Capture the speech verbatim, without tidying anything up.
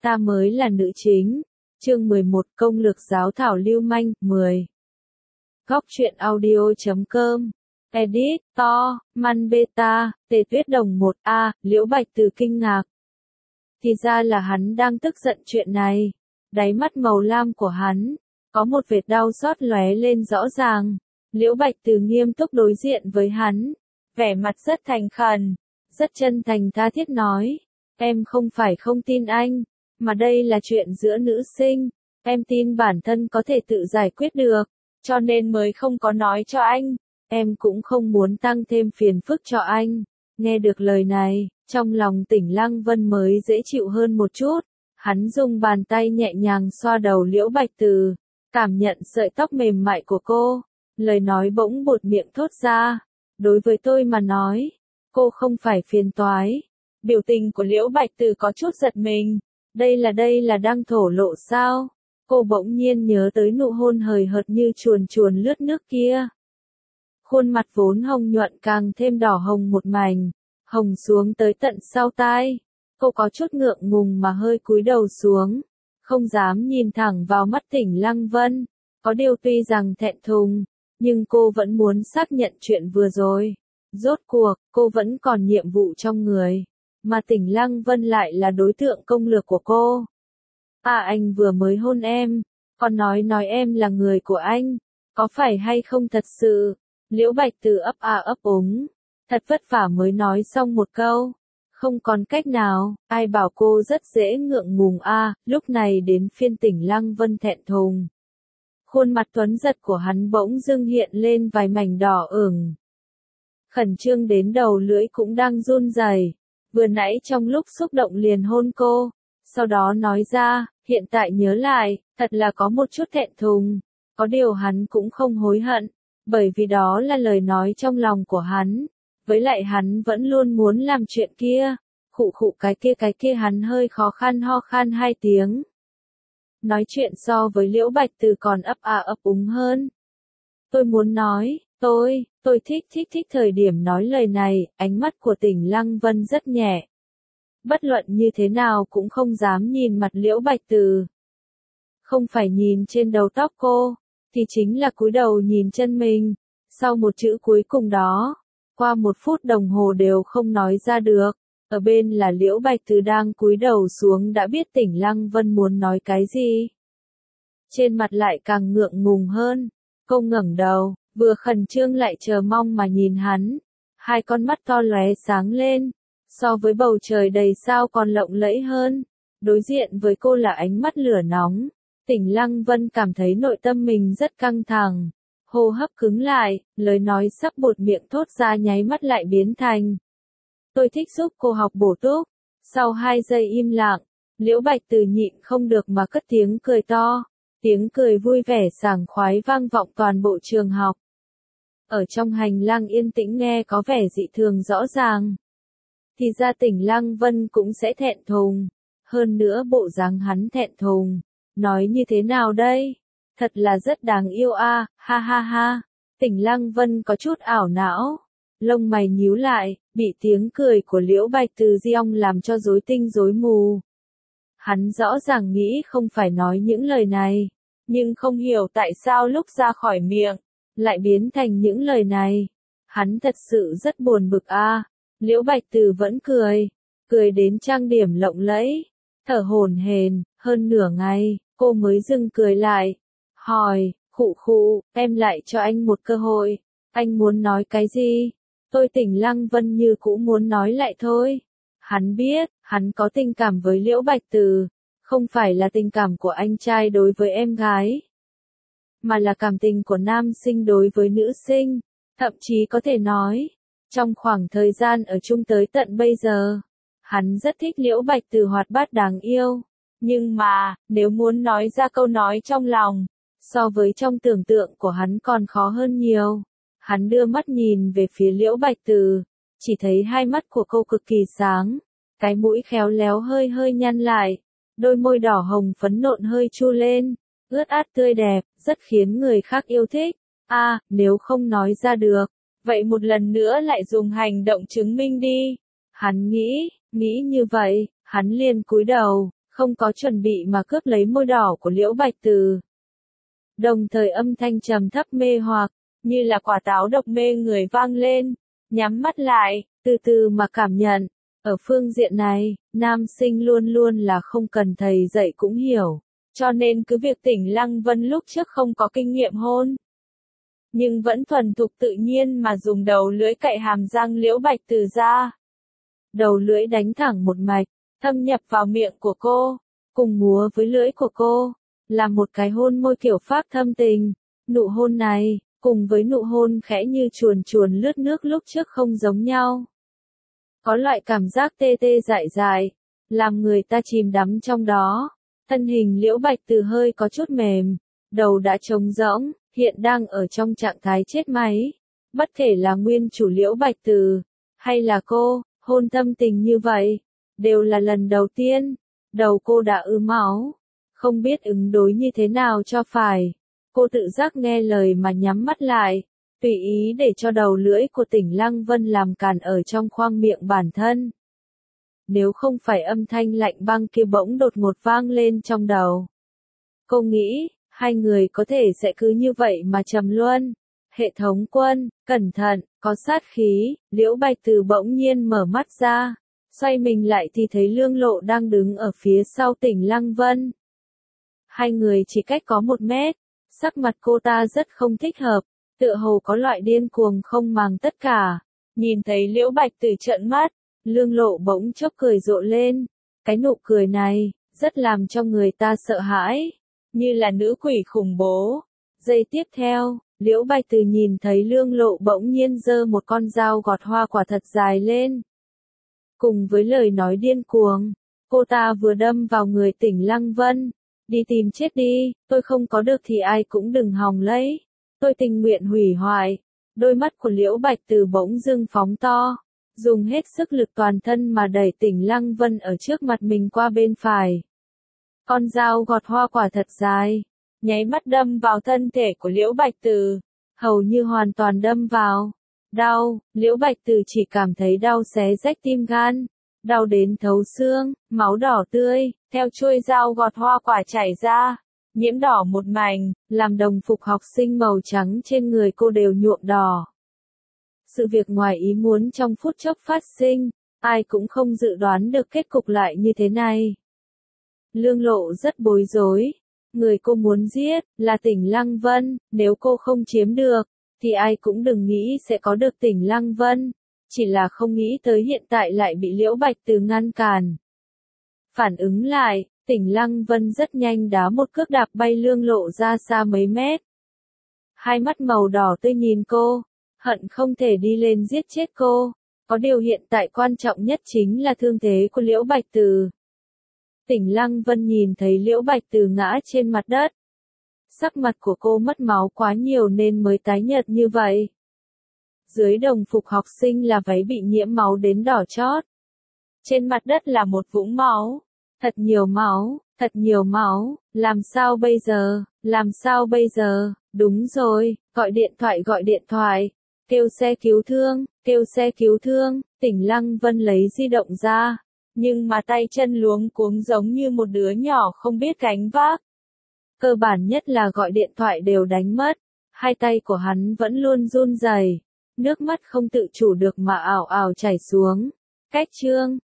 ta mới là nữ chính. Chương mười một Công lược giáo thảo lưu manh, mười. Góc truyện audio chấm com. Edit, to, man beta, tề tuyết đồng một a, Liễu Bạch Từ kinh ngạc. Thì ra là hắn đang tức giận chuyện này. Đáy mắt màu lam của hắn, có một vệt đau xót lóe lên rõ ràng. Liễu Bạch Từ nghiêm túc đối diện với hắn, vẻ mặt rất thành khẩn, rất chân thành tha thiết nói, em không phải không tin anh, mà đây là chuyện giữa nữ sinh, em tin bản thân có thể tự giải quyết được, cho nên mới không có nói cho anh, em cũng không muốn tăng thêm phiền phức cho anh. Nghe được lời này, trong lòng Tỉnh Lăng Vân mới dễ chịu hơn một chút, hắn dùng bàn tay nhẹ nhàng xoa đầu Liễu Bạch Từ, cảm nhận sợi tóc mềm mại của cô, lời nói bỗng buột miệng thốt ra, đối với tôi mà nói, cô không phải phiền toái. Biểu tình của Liễu Bạch Từ có chút giật mình, đây là đây là đang thổ lộ sao? Cô bỗng nhiên nhớ tới nụ hôn hời hợt như chuồn chuồn lướt nước kia. Khuôn mặt vốn hồng nhuận càng thêm đỏ hồng một mảnh, hồng xuống tới tận sau tai. Cô có chút ngượng ngùng mà hơi cúi đầu xuống, không dám nhìn thẳng vào mắt Tỉnh Lăng Vân. Có điều tuy rằng thẹn thùng, nhưng cô vẫn muốn xác nhận chuyện vừa rồi. Rốt cuộc, cô vẫn còn nhiệm vụ trong người, mà Tỉnh Lăng Vân lại là đối tượng công lược của cô. À, anh vừa mới hôn em, còn nói nói em là người của anh, có phải hay không thật sự? Liễu Bạch Từ ấp a ấp úng, thật vất vả mới nói xong một câu, không còn cách nào, ai bảo cô rất dễ ngượng ngùng a. À, lúc này đến phiên Tỉnh Lăng Vân thẹn thùng. Khuôn mặt tuấn giật của hắn bỗng dưng hiện lên vài mảnh đỏ ửng. Khẩn trương đến đầu lưỡi cũng đang run rẩy. Vừa nãy trong lúc xúc động liền hôn cô, sau đó nói ra, hiện tại nhớ lại, thật là có một chút thẹn thùng. Có điều hắn cũng không hối hận, bởi vì đó là lời nói trong lòng của hắn. Với lại hắn vẫn luôn muốn làm chuyện kia. Khụ khụ cái kia cái kia hắn hơi khó khăn ho khan hai tiếng. Nói chuyện so với Liễu Bạch Từ còn ấp a ấp úng hơn. Tôi muốn nói, tôi, tôi thích thích thích thời điểm nói lời này, ánh mắt của Tỉnh Lăng Vân rất nhẹ. Bất luận như thế nào cũng không dám nhìn mặt Liễu Bạch Từ. Không phải nhìn trên đầu tóc cô, thì chính là cúi đầu nhìn chân mình. Sau một chữ cuối cùng đó, qua một phút đồng hồ đều không nói ra được. Ở bên là Liễu Bạch Từ đang cúi đầu xuống đã biết Tỉnh Lăng Vân muốn nói cái gì. Trên mặt lại càng ngượng ngùng hơn. Cô ngẩng đầu, vừa khẩn trương lại chờ mong mà nhìn hắn. Hai con mắt to lóe sáng lên, so với bầu trời đầy sao còn lộng lẫy hơn. Đối diện với cô là ánh mắt lửa nóng. Tỉnh Lăng Vân cảm thấy nội tâm mình rất căng thẳng. Hô hấp cứng lại, lời nói sắp buột miệng thốt ra nháy mắt lại biến thành. Tôi thích giúp cô học bổ túc. Sau hai giây im lặng, Liễu Bạch Từ nhịn không được mà cất tiếng cười to. Tiếng cười vui vẻ sảng khoái vang vọng toàn bộ trường học. Ở trong hành lang yên tĩnh nghe có vẻ dị thường rõ ràng. Thì ra Tỉnh Lăng Vân cũng sẽ thẹn thùng. Hơn nữa bộ dáng hắn thẹn thùng. Nói như thế nào đây? Thật là rất đáng yêu a, à, ha ha ha. Tỉnh Lăng Vân có chút ảo não. Lông mày nhíu lại, bị tiếng cười của Liễu Bạch Từ giong làm cho rối tinh rối mù. Hắn rõ ràng nghĩ không phải nói những lời này, nhưng không hiểu tại sao lúc ra khỏi miệng, lại biến thành những lời này. Hắn thật sự rất buồn bực a. À. Liễu Bạch Từ vẫn cười, cười đến trang điểm lộng lẫy, thở hổn hển, hơn nửa ngày, cô mới dừng cười lại, hỏi, khụ khụ, em lại cho anh một cơ hội, anh muốn nói cái gì? Tôi Tỉnh Lăng Vân như cũ muốn nói lại thôi. Hắn biết, hắn có tình cảm với Liễu Bạch Từ, không phải là tình cảm của anh trai đối với em gái, mà là cảm tình của nam sinh đối với nữ sinh, thậm chí có thể nói, trong khoảng thời gian ở chung tới tận bây giờ, hắn rất thích Liễu Bạch Từ hoạt bát đáng yêu, nhưng mà, nếu muốn nói ra câu nói trong lòng, so với trong tưởng tượng của hắn còn khó hơn nhiều. Hắn đưa mắt nhìn về phía Liễu Bạch Từ, chỉ thấy hai mắt của cô cực kỳ sáng, cái mũi khéo léo hơi hơi nhăn lại, đôi môi đỏ hồng phấn nộn hơi chu lên, ướt át tươi đẹp, rất khiến người khác yêu thích. A, à, nếu không nói ra được, vậy một lần nữa lại dùng hành động chứng minh đi. Hắn nghĩ, nghĩ như vậy, hắn liền cúi đầu, không có chuẩn bị mà cướp lấy môi đỏ của Liễu Bạch Từ. Đồng thời âm thanh trầm thấp mê hoặc, như là quả táo độc mê người vang lên, nhắm mắt lại, từ từ mà cảm nhận. Ở phương diện này, nam sinh luôn luôn là không cần thầy dạy cũng hiểu, cho nên cứ việc Tỉnh Lăng Vân lúc trước không có kinh nghiệm hôn, nhưng vẫn thuần thục tự nhiên mà dùng đầu lưỡi cạy hàm răng Liễu Bạch Từ ra. Đầu lưỡi đánh thẳng một mạch, thâm nhập vào miệng của cô, cùng múa với lưỡi của cô, là một cái hôn môi kiểu Pháp thâm tình. Nụ hôn này, cùng với nụ hôn khẽ như chuồn chuồn lướt nước lúc trước không giống nhau. Có loại cảm giác tê tê dại dại, làm người ta chìm đắm trong đó. Thân hình Liễu Bạch Từ hơi có chút mềm, đầu đã trống rỗng, hiện đang ở trong trạng thái chết máy. Bất kể là nguyên chủ Liễu Bạch Từ, hay là cô, hôn thâm tình như vậy, đều là lần đầu tiên. Đầu cô đã ứ máu, không biết ứng đối như thế nào cho phải. Cô tự giác nghe lời mà nhắm mắt lại, tùy ý để cho đầu lưỡi của Tỉnh Lăng Vân làm càn ở trong khoang miệng bản thân. Nếu không phải âm thanh lạnh băng kia bỗng đột ngột vang lên trong đầu. Cô nghĩ, hai người có thể sẽ cứ như vậy mà trầm luân. Hệ thống quân, cẩn thận, có sát khí. Liễu Bạch Từ bỗng nhiên mở mắt ra, xoay mình lại thì thấy Lương Lộ đang đứng ở phía sau Tỉnh Lăng Vân. Hai người chỉ cách có một mét, sắc mặt cô ta rất không thích hợp, tựa hồ có loại điên cuồng không màng tất cả. Nhìn thấy Liễu Bạch Từ trợn mắt, Lương Lộ bỗng chốc cười rộ lên, cái nụ cười này, rất làm cho người ta sợ hãi, như là nữ quỷ khủng bố. Giây tiếp theo, Liễu Bạch Từ nhìn thấy Lương Lộ bỗng nhiên giơ một con dao gọt hoa quả thật dài lên. Cùng với lời nói điên cuồng, cô ta vừa đâm vào người Tỉnh Lăng Vân. Đi tìm chết đi, tôi không có được thì ai cũng đừng hòng lấy. Tôi tình nguyện hủy hoại. Đôi mắt của Liễu Bạch Từ bỗng dưng phóng to, dùng hết sức lực toàn thân mà đẩy Tỉnh Lăng Vân ở trước mặt mình qua bên phải. Con dao gọt hoa quả thật dài, nháy mắt đâm vào thân thể của Liễu Bạch Từ, hầu như hoàn toàn đâm vào. Đau, Liễu Bạch Từ chỉ cảm thấy đau xé rách tim gan, đau đến thấu xương, máu đỏ tươi, theo chuôi dao gọt hoa quả chảy ra, nhiễm đỏ một mảnh, làm đồng phục học sinh màu trắng trên người cô đều nhuộm đỏ. Sự việc ngoài ý muốn trong phút chốc phát sinh, ai cũng không dự đoán được kết cục lại như thế này. Lương Lộ rất bối rối, người cô muốn giết, là Tỉnh Lăng Vân, nếu cô không chiếm được, thì ai cũng đừng nghĩ sẽ có được Tỉnh Lăng Vân, chỉ là không nghĩ tới hiện tại lại bị Liễu Bạch Từ ngăn cản. Phản ứng lại, Tỉnh Lăng Vân rất nhanh đá một cước đạp bay Lương Lộ ra xa mấy mét. Hai mắt màu đỏ tươi nhìn cô, hận không thể đi lên giết chết cô, có điều hiện tại quan trọng nhất chính là thương thế của Liễu Bạch Từ. Tỉnh Lăng Vân nhìn thấy Liễu Bạch Từ ngã trên mặt đất. Sắc mặt của cô mất máu quá nhiều nên mới tái nhợt như vậy. Dưới đồng phục học sinh là váy bị nhiễm máu đến đỏ chót. Trên mặt đất là một vũng máu. Thật nhiều máu, thật nhiều máu, làm sao bây giờ, làm sao bây giờ, đúng rồi, gọi điện thoại gọi điện thoại, kêu xe cứu thương, kêu xe cứu thương. Tỉnh Lăng Vân lấy di động ra, nhưng mà tay chân luống cuống giống như một đứa nhỏ không biết gánh vác. Cơ bản nhất là gọi điện thoại đều đánh mất, hai tay của hắn vẫn luôn run rẩy, nước mắt không tự chủ được mà ảo ảo chảy xuống. Cách chương